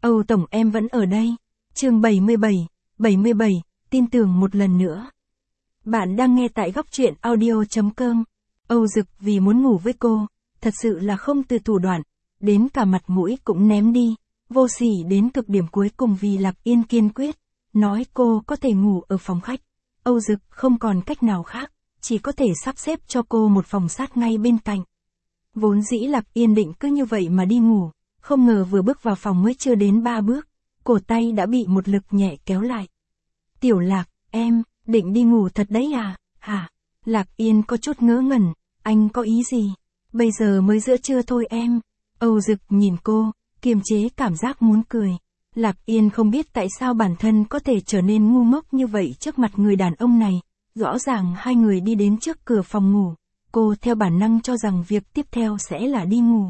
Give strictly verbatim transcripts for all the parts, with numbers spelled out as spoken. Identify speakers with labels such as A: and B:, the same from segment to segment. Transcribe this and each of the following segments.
A: Âu Tổng em vẫn ở đây. Chương bảy mươi bảy, bảy mươi bảy, tin tưởng một lần nữa. Bạn đang nghe tại góc truyện audio chấm com. Âu Dực vì muốn ngủ với cô, thật sự là không từ thủ đoạn, đến cả mặt mũi cũng ném đi, vô sỉ đến cực điểm cuối cùng vì Lạc Yên kiên quyết, nói cô có thể ngủ ở phòng khách. Âu Dực không còn cách nào khác, chỉ có thể sắp xếp cho cô một phòng sát ngay bên cạnh. Vốn dĩ Lạc Yên định cứ như vậy mà đi ngủ, không ngờ vừa bước vào phòng mới chưa đến ba bước, cổ tay đã bị một lực nhẹ kéo lại. Tiểu Lạc, em, định đi ngủ thật đấy à, hả? Lạc Yên có chút ngớ ngẩn, anh có ý gì? Bây giờ mới giữa trưa thôi em. Âu Dực nhìn cô, kiềm chế cảm giác muốn cười. Lạc Yên không biết tại sao bản thân có thể trở nên ngu ngốc như vậy trước mặt người đàn ông này. Rõ ràng hai người đi đến trước cửa phòng ngủ, cô theo bản năng cho rằng việc tiếp theo sẽ là đi ngủ.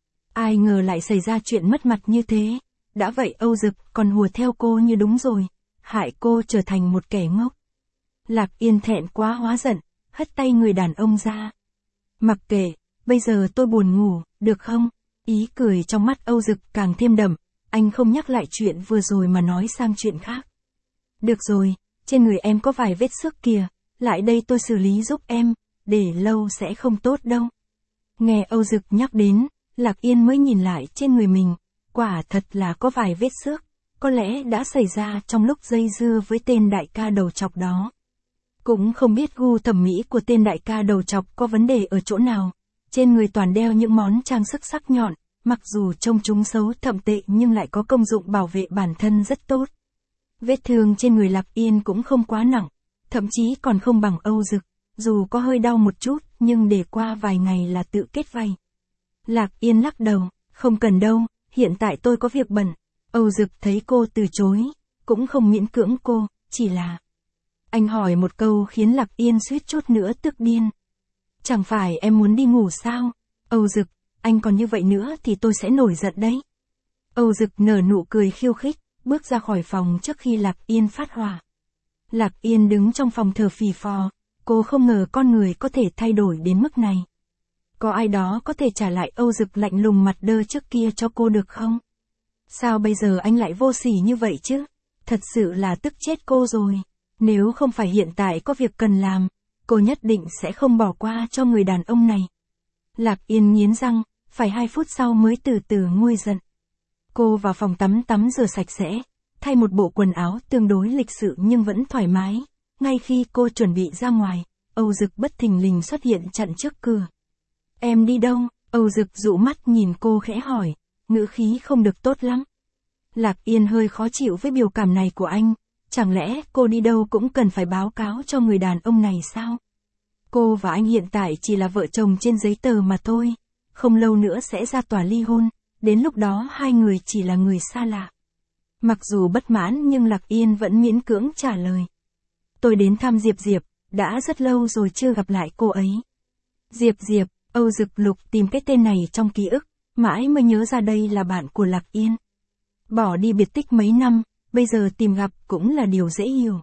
A: Ai ngờ lại xảy ra chuyện mất mặt như thế. Đã vậy Âu Dực còn hùa theo cô như đúng rồi, hại cô trở thành một kẻ ngốc. Lạc Yên thẹn quá hóa giận, hất tay người đàn ông ra. Mặc kệ, bây giờ tôi buồn ngủ, được không? Ý cười trong mắt Âu Dực càng thêm đậm, anh không nhắc lại chuyện vừa rồi mà nói sang chuyện khác. Được rồi, trên người em có vài vết xước kìa, lại đây tôi xử lý giúp em, để lâu sẽ không tốt đâu. Nghe Âu Dực nhắc đến, Lạc Yên mới nhìn lại trên người mình, quả thật là có vài vết xước, có lẽ đã xảy ra trong lúc dây dưa với tên đại ca đầu chọc đó. Cũng không biết gu thẩm mỹ của tên đại ca đầu chọc có vấn đề ở chỗ nào, trên người toàn đeo những món trang sức sắc nhọn, mặc dù trông chúng xấu thậm tệ nhưng lại có công dụng bảo vệ bản thân rất tốt. Vết thương trên người Lạc Yên cũng không quá nặng, thậm chí còn không bằng Âu Dực, dù có hơi đau một chút nhưng để qua vài ngày là tự kết vảy. Lạc Yên lắc đầu, không cần đâu, hiện tại tôi có việc bận. Âu Dực thấy cô từ chối, cũng không miễn cưỡng cô, chỉ là... Anh hỏi một câu khiến Lạc Yên suýt chút nữa tức điên. Chẳng phải em muốn đi ngủ sao? Âu Dực, anh còn như vậy nữa thì tôi sẽ nổi giận đấy. Âu Dực nở nụ cười khiêu khích, bước ra khỏi phòng trước khi Lạc Yên phát hỏa. Lạc Yên đứng trong phòng thở phì phò, cô không ngờ con người có thể thay đổi đến mức này. Có ai đó có thể trả lại Âu Dực lạnh lùng mặt đơ trước kia cho cô được không? Sao bây giờ anh lại vô sỉ như vậy chứ? Thật sự là tức chết cô rồi. Nếu không phải hiện tại có việc cần làm, cô nhất định sẽ không bỏ qua cho người đàn ông này. Lạc Yên nghiến răng, phải hai phút sau mới từ từ nguôi giận. Cô vào phòng tắm tắm rửa sạch sẽ, thay một bộ quần áo tương đối lịch sự nhưng vẫn thoải mái. Ngay khi cô chuẩn bị ra ngoài, Âu Dực bất thình lình xuất hiện chặn trước cửa. Em đi đâu? Âu Dực dụ mắt nhìn cô khẽ hỏi, ngữ khí không được tốt lắm. Lạc Yên hơi khó chịu với biểu cảm này của anh. Chẳng lẽ cô đi đâu cũng cần phải báo cáo cho người đàn ông này sao? Cô và anh hiện tại chỉ là vợ chồng trên giấy tờ mà thôi. Không lâu nữa sẽ ra tòa ly hôn, đến lúc đó hai người chỉ là người xa lạ. Mặc dù bất mãn nhưng Lạc Yên vẫn miễn cưỡng trả lời. Tôi đến thăm Diệp Diệp, đã rất lâu rồi chưa gặp lại cô ấy. Diệp Diệp, Âu Dực lục tìm cái tên này trong ký ức, mãi mới nhớ ra đây là bạn của Lạc Yên. Bỏ đi biệt tích mấy năm, bây giờ tìm gặp cũng là điều dễ hiểu.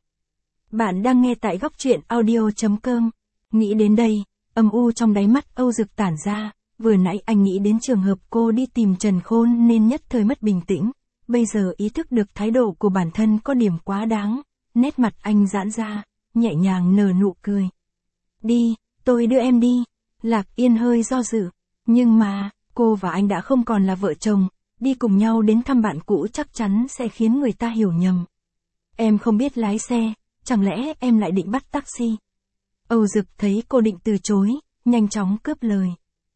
A: Bạn đang nghe tại góc truyện audio chấm com. Nghĩ đến đây, âm u trong đáy mắt Âu Dực tản ra, vừa nãy anh nghĩ đến trường hợp cô đi tìm Trần Khôn nên nhất thời mất bình tĩnh, bây giờ ý thức được thái độ của bản thân có điểm quá đáng, nét mặt anh giãn ra, nhẹ nhàng nở nụ cười. Đi, tôi đưa em đi. Lạc Yên hơi do dự, nhưng mà, cô và anh đã không còn là vợ chồng. Đi cùng nhau đến thăm bạn cũ chắc chắn sẽ khiến người ta hiểu nhầm. Em không biết lái xe, chẳng lẽ em lại định bắt taxi? Âu Dực thấy cô định từ chối, nhanh chóng cướp lời.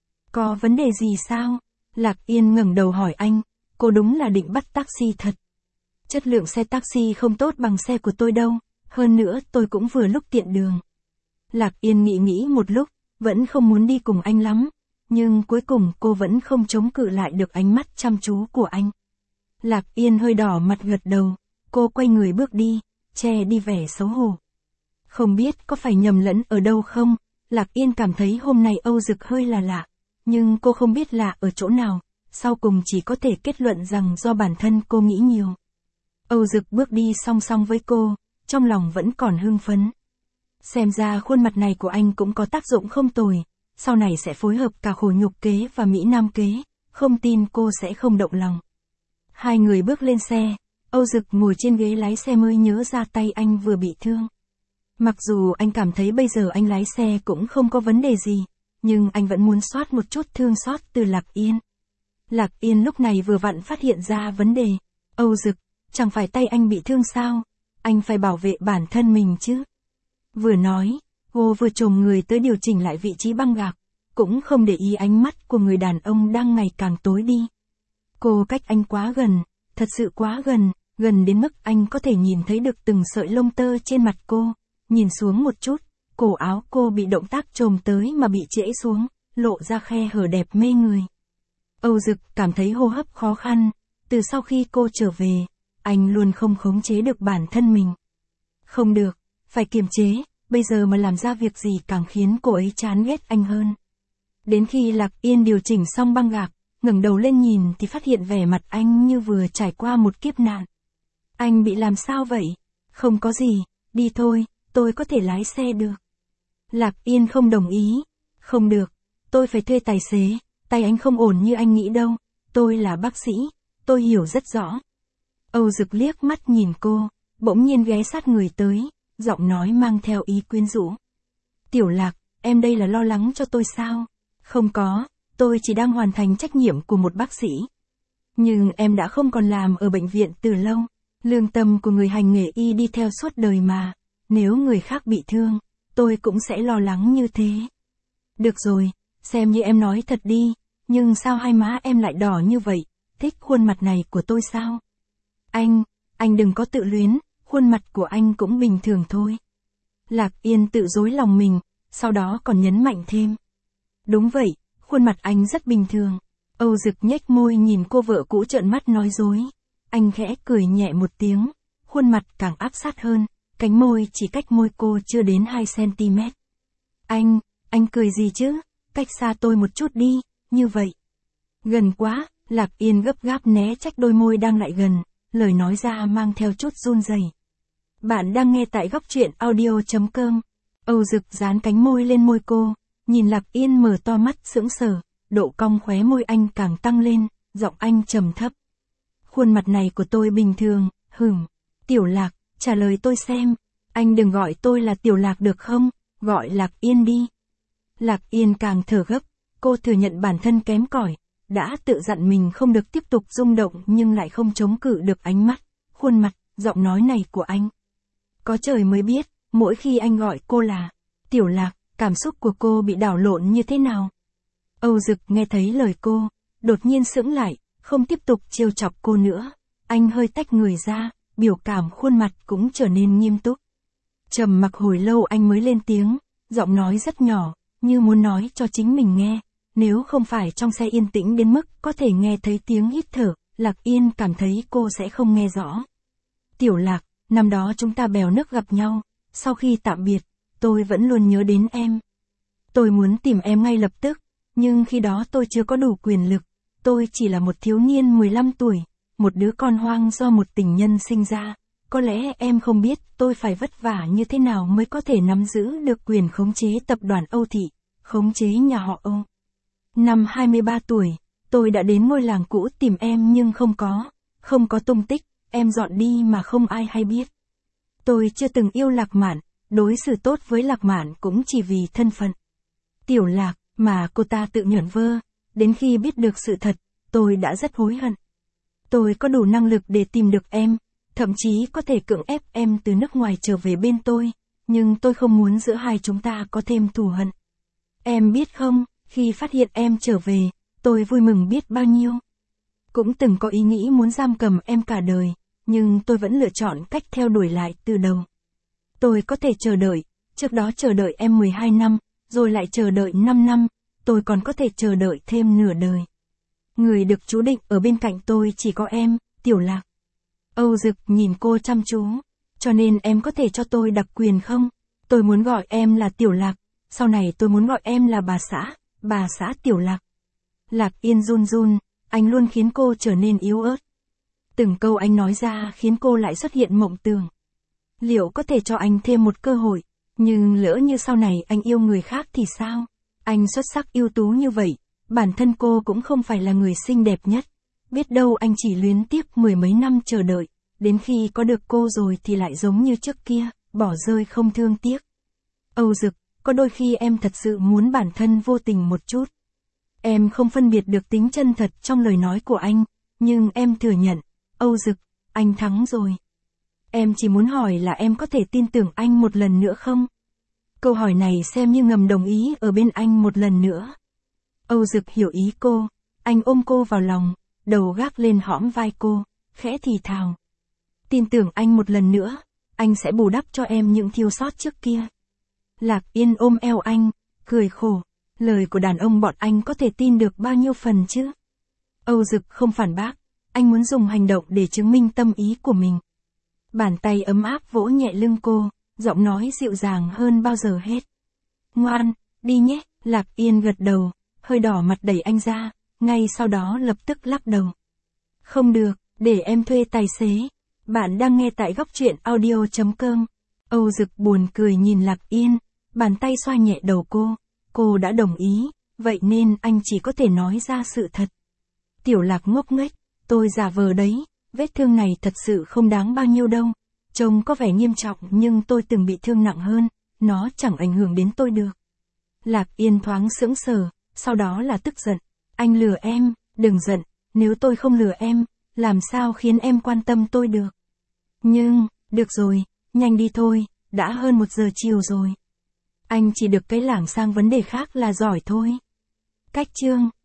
A: Có vấn đề gì sao? Lạc Yên ngẩng đầu hỏi anh, cô đúng là định bắt taxi thật. Chất lượng xe taxi không tốt bằng xe của tôi đâu, hơn nữa tôi cũng vừa lúc tiện đường. Lạc Yên nghĩ nghĩ một lúc, vẫn không muốn đi cùng anh lắm. Nhưng cuối cùng cô vẫn không chống cự lại được ánh mắt chăm chú của anh. Lạc Yên hơi đỏ mặt gật đầu, cô quay người bước đi, che đi vẻ xấu hổ. Không biết có phải nhầm lẫn ở đâu không, Lạc Yên cảm thấy hôm nay Âu Dực hơi là lạ, nhưng cô không biết lạ ở chỗ nào, sau cùng chỉ có thể kết luận rằng do bản thân cô nghĩ nhiều. Âu Dực bước đi song song với cô, trong lòng vẫn còn hưng phấn. Xem ra khuôn mặt này của anh cũng có tác dụng không tồi. Sau này sẽ phối hợp cả khổ nhục kế và Mỹ Nam kế, không tin cô sẽ không động lòng. Hai người bước lên xe, Âu Dực ngồi trên ghế lái xe mới nhớ ra tay anh vừa bị thương. Mặc dù anh cảm thấy bây giờ anh lái xe cũng không có vấn đề gì, nhưng anh vẫn muốn soát một chút thương xót từ Lạc Yên. Lạc Yên lúc này vừa vặn phát hiện ra vấn đề. Âu Dực, chẳng phải tay anh bị thương sao? Anh phải bảo vệ bản thân mình chứ. Vừa nói, cô vừa chồm người tới điều chỉnh lại vị trí băng gạc, cũng không để ý ánh mắt của người đàn ông đang ngày càng tối đi. Cô cách anh quá gần, thật sự quá gần, gần đến mức anh có thể nhìn thấy được từng sợi lông tơ trên mặt cô. Nhìn xuống một chút, cổ áo cô bị động tác chồm tới mà bị trễ xuống, lộ ra khe hở đẹp mê người. Âu Dực cảm thấy hô hấp khó khăn, từ sau khi cô trở về, anh luôn không khống chế được bản thân mình. Không được, phải kiềm chế, bây giờ mà làm ra việc gì càng khiến cô ấy chán ghét anh hơn. Đến khi Lạc Yên điều chỉnh xong băng gạc, ngẩng đầu lên nhìn thì phát hiện vẻ mặt anh như vừa trải qua một kiếp nạn. Anh bị làm sao vậy? Không có gì, đi thôi, tôi có thể lái xe được. Lạc Yên không đồng ý. Không được, tôi phải thuê tài xế, tay anh không ổn như anh nghĩ đâu, tôi là bác sĩ, tôi hiểu rất rõ. Âu Dực liếc mắt nhìn cô, bỗng nhiên ghé sát người tới, giọng nói mang theo ý quyến rũ. Tiểu Lạc, em đây là lo lắng cho tôi sao? Không có, tôi chỉ đang hoàn thành trách nhiệm của một bác sĩ. Nhưng em đã không còn làm ở bệnh viện từ lâu, lương tâm của người hành nghề y đi theo suốt đời mà, nếu người khác bị thương, tôi cũng sẽ lo lắng như thế. Được rồi, xem như em nói thật đi, nhưng sao hai má em lại đỏ như vậy, thích khuôn mặt này của tôi sao? Anh, anh đừng có tự luyến, khuôn mặt của anh cũng bình thường thôi. Lạc Yên tự dối lòng mình, sau đó còn nhấn mạnh thêm. Đúng vậy, khuôn mặt anh rất bình thường. Âu Dực nhếch môi nhìn cô vợ cũ trợn mắt nói dối. Anh khẽ cười nhẹ một tiếng, khuôn mặt càng áp sát hơn, cánh môi chỉ cách môi cô chưa đến hai xăng-ti-mét. Anh, anh cười gì chứ, cách xa tôi một chút đi, như vậy. Gần quá, Lạc Yên gấp gáp né trách đôi môi đang lại gần, lời nói ra mang theo chút run rẩy. Bạn đang nghe tại góc truyện audio chấm com. Âu Dực dán cánh môi lên môi cô, nhìn Lạc Yên mở to mắt sững sờ, độ cong khóe môi anh càng tăng lên, giọng anh trầm thấp. Khuôn mặt này của tôi bình thường, hửm. Tiểu Lạc, trả lời tôi xem, anh đừng gọi tôi là Tiểu Lạc được không, gọi Lạc Yên đi. Lạc Yên càng thở gấp, cô thừa nhận bản thân kém cỏi, đã tự dặn mình không được tiếp tục rung động nhưng lại không chống cự được ánh mắt, khuôn mặt, giọng nói này của anh. Có trời mới biết, mỗi khi anh gọi cô là Tiểu Lạc, cảm xúc của cô bị đảo lộn như thế nào. Âu Dực nghe thấy lời cô, đột nhiên sững lại, không tiếp tục trêu chọc cô nữa. Anh hơi tách người ra, biểu cảm khuôn mặt cũng trở nên nghiêm túc. Trầm mặc hồi lâu anh mới lên tiếng, giọng nói rất nhỏ, như muốn nói cho chính mình nghe. Nếu không phải trong xe yên tĩnh đến mức có thể nghe thấy tiếng hít thở, Lạc Yên cảm thấy cô sẽ không nghe rõ. Tiểu Lạc, năm đó chúng ta bèo nước gặp nhau, sau khi tạm biệt, tôi vẫn luôn nhớ đến em. Tôi muốn tìm em ngay lập tức, nhưng khi đó tôi chưa có đủ quyền lực, tôi chỉ là một thiếu niên mười lăm tuổi, một đứa con hoang do một tình nhân sinh ra. Có lẽ em không biết tôi phải vất vả như thế nào mới có thể nắm giữ được quyền khống chế tập đoàn Âu Thị, khống chế nhà họ Âu. Năm hai mươi ba tuổi, tôi đã đến ngôi làng cũ tìm em nhưng không có, không có tung tích, em dọn đi mà không ai hay biết. Tôi chưa từng yêu Lạc Mạn, đối xử tốt với Lạc Mạn cũng chỉ vì thân phận. Tiểu Lạc, mà cô ta tự nhởn vơ, đến khi biết được sự thật, tôi đã rất hối hận. Tôi có đủ năng lực để tìm được em, thậm chí có thể cưỡng ép em từ nước ngoài trở về bên tôi, nhưng tôi không muốn giữa hai chúng ta có thêm thù hận. Em biết không, khi phát hiện em trở về, tôi vui mừng biết bao nhiêu. Cũng từng có ý nghĩ muốn giam cầm em cả đời, nhưng tôi vẫn lựa chọn cách theo đuổi lại từ đầu. Tôi có thể chờ đợi, trước đó chờ đợi em mười hai năm, rồi lại chờ đợi năm năm, tôi còn có thể chờ đợi thêm nửa đời. Người được chú định ở bên cạnh tôi chỉ có em, Tiểu Lạc. Âu Dực nhìn cô chăm chú, cho nên em có thể cho tôi đặc quyền không? Tôi muốn gọi em là Tiểu Lạc, sau này tôi muốn gọi em là bà xã, bà xã Tiểu Lạc. Lạc Yên run run, anh luôn khiến cô trở nên yếu ớt. Từng câu anh nói ra khiến cô lại xuất hiện mộng tưởng. Liệu có thể cho anh thêm một cơ hội, nhưng lỡ như sau này anh yêu người khác thì sao? Anh xuất sắc ưu tú như vậy, bản thân cô cũng không phải là người xinh đẹp nhất. Biết đâu anh chỉ luyến tiếc mười mấy năm chờ đợi, đến khi có được cô rồi thì lại giống như trước kia, bỏ rơi không thương tiếc. Âu Dực, có đôi khi em thật sự muốn bản thân vô tình một chút. Em không phân biệt được tính chân thật trong lời nói của anh, nhưng em thừa nhận, Âu Dực, anh thắng rồi. Em chỉ muốn hỏi là em có thể tin tưởng anh một lần nữa không? Câu hỏi này xem như ngầm đồng ý ở bên anh một lần nữa. Âu Dực hiểu ý cô, anh ôm cô vào lòng, đầu gác lên hõm vai cô, khẽ thì thào. Tin tưởng anh một lần nữa, anh sẽ bù đắp cho em những thiếu sót trước kia. Lạc Yên ôm eo anh, cười khổ, lời của đàn ông bọn anh có thể tin được bao nhiêu phần chứ? Âu Dực không phản bác, anh muốn dùng hành động để chứng minh tâm ý của mình. Bàn tay ấm áp vỗ nhẹ lưng cô, giọng nói dịu dàng hơn bao giờ hết. Ngoan, đi nhé, Lạc Yên gật đầu, hơi đỏ mặt đẩy anh ra, ngay sau đó lập tức lắc đầu. Không được, để em thuê tài xế. Bạn đang nghe tại góc truyện audio chấm com. Âu Dực buồn cười nhìn Lạc Yên, bàn tay xoa nhẹ đầu cô, cô đã đồng ý, vậy nên anh chỉ có thể nói ra sự thật. Tiểu Lạc ngốc nghếch, tôi giả vờ đấy, vết thương này thật sự không đáng bao nhiêu đâu, trông có vẻ nghiêm trọng nhưng tôi từng bị thương nặng hơn, nó chẳng ảnh hưởng đến tôi được. Lạc Yên thoáng sững sờ, sau đó là tức giận, anh lừa em, đừng giận, nếu tôi không lừa em, làm sao khiến em quan tâm tôi được. Nhưng, được rồi, nhanh đi thôi, đã hơn một giờ chiều rồi. Anh chỉ được cái lảng sang vấn đề khác là giỏi thôi. Cách chương,